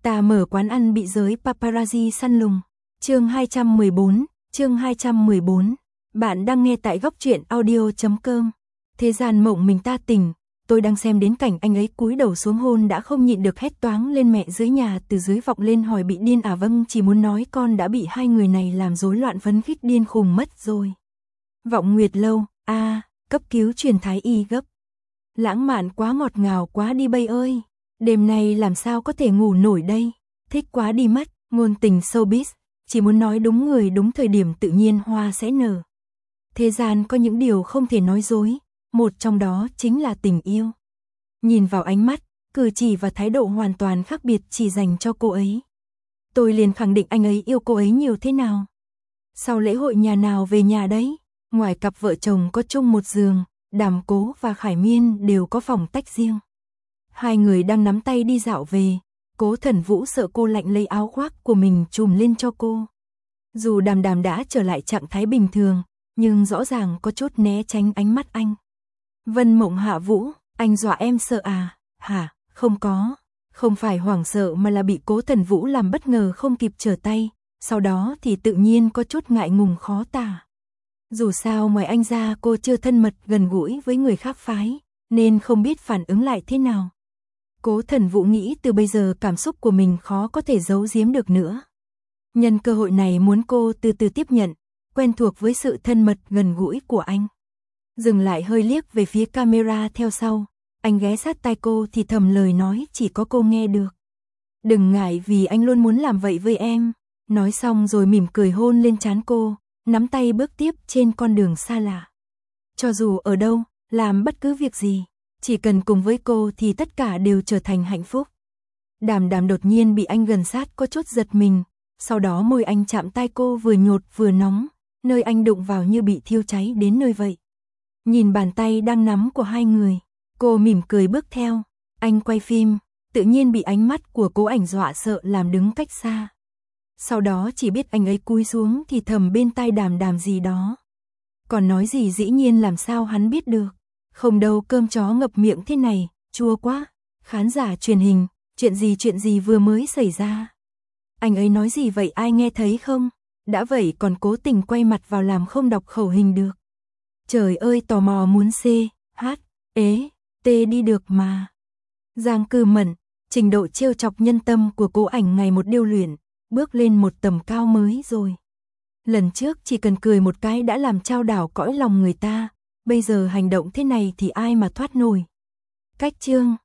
Ta mở quán ăn bị giới paparazzi săn lùng. Chương 214. Bạn đang nghe tại góc truyện audio.com. Thế gian mộng mình ta tỉnh, tôi đang xem đến cảnh anh ấy cúi đầu xuống hôn đã không nhịn được hét toáng lên mẹ dưới nhà, từ dưới vọng lên hỏi bị điên à? Vâng, chỉ muốn nói con đã bị hai người này làm rối loạn phấn khích điên khùng mất rồi. Vọng Nguyệt Lâu, cấp cứu truyền thái y gấp. Lãng mạn quá, ngọt ngào quá đi bây ơi. Đêm nay làm sao có thể ngủ nổi đây. Thích quá đi mất, ngôn tình showbiz, chỉ muốn nói đúng người đúng thời điểm tự nhiên hoa sẽ nở. Thế gian có những điều không thể nói dối, một trong đó chính là tình yêu. Nhìn vào ánh mắt, cử chỉ và thái độ hoàn toàn khác biệt chỉ dành cho cô ấy. Tôi liền khẳng định anh ấy yêu cô ấy nhiều thế nào. Sau lễ hội nhà nào về nhà đấy, ngoài cặp vợ chồng có chung một giường, Đàm Cố và Khải Miên đều có phòng tách riêng. Hai người đang nắm tay đi dạo về, Cố Thần Vũ sợ cô lạnh lấy áo khoác của mình trùm lên cho cô. Dù Đàm Đàm đã trở lại trạng thái bình thường, nhưng rõ ràng có chút né tránh ánh mắt anh. Vân Mộng Hạ Vũ, anh dọa em sợ à? Hả, không có. Không phải hoảng sợ mà là bị Cố Thần Vũ làm bất ngờ không kịp trở tay, sau đó thì tự nhiên có chút ngại ngùng khó tả. Dù sao ngoài anh ra cô chưa thân mật gần gũi với người khác phái, nên không biết phản ứng lại thế nào. Cố Thần Vũ nghĩ từ bây giờ cảm xúc của mình khó có thể giấu giếm được nữa. Nhân cơ hội này muốn cô từ từ tiếp nhận, quen thuộc với sự thân mật gần gũi của anh. Dừng lại hơi liếc về phía camera theo sau, anh ghé sát tai cô thì thầm lời nói chỉ có cô nghe được. Đừng ngại vì anh luôn muốn làm vậy với em. Nói xong rồi mỉm cười hôn lên trán cô, nắm tay bước tiếp trên con đường xa lạ. Cho dù ở đâu, làm bất cứ việc gì, chỉ cần cùng với cô thì tất cả đều trở thành hạnh phúc. Đàm Đàm đột nhiên bị anh gần sát có chút giật mình, sau đó môi anh chạm tai cô vừa nhột vừa nóng, nơi anh đụng vào như bị thiêu cháy đến nơi vậy. Nhìn bàn tay đang nắm của hai người, cô mỉm cười bước theo, anh quay phim, tự nhiên bị ánh mắt của Cố Ảnh dọa sợ làm đứng cách xa. Sau đó chỉ biết anh ấy cúi xuống thì thầm bên tai Đàm Đàm gì đó. Còn nói gì dĩ nhiên làm sao hắn biết được. Không đâu, cơm chó ngập miệng thế này, chua quá. Khán giả truyền hình, chuyện gì vừa mới xảy ra. Anh ấy nói gì vậy, ai nghe thấy không? Đã vậy còn cố tình quay mặt vào làm không đọc khẩu hình được. Trời ơi, tò mò muốn C, H, ế, T đi được mà. Giang Cư Mẫn, trình độ trêu chọc nhân tâm của Cố Ảnh ngày một điêu luyện, bước lên một tầm cao mới rồi. Lần trước chỉ cần cười một cái đã làm trao đảo cõi lòng người ta, bây giờ hành động thế này thì ai mà thoát nổi. Cách chương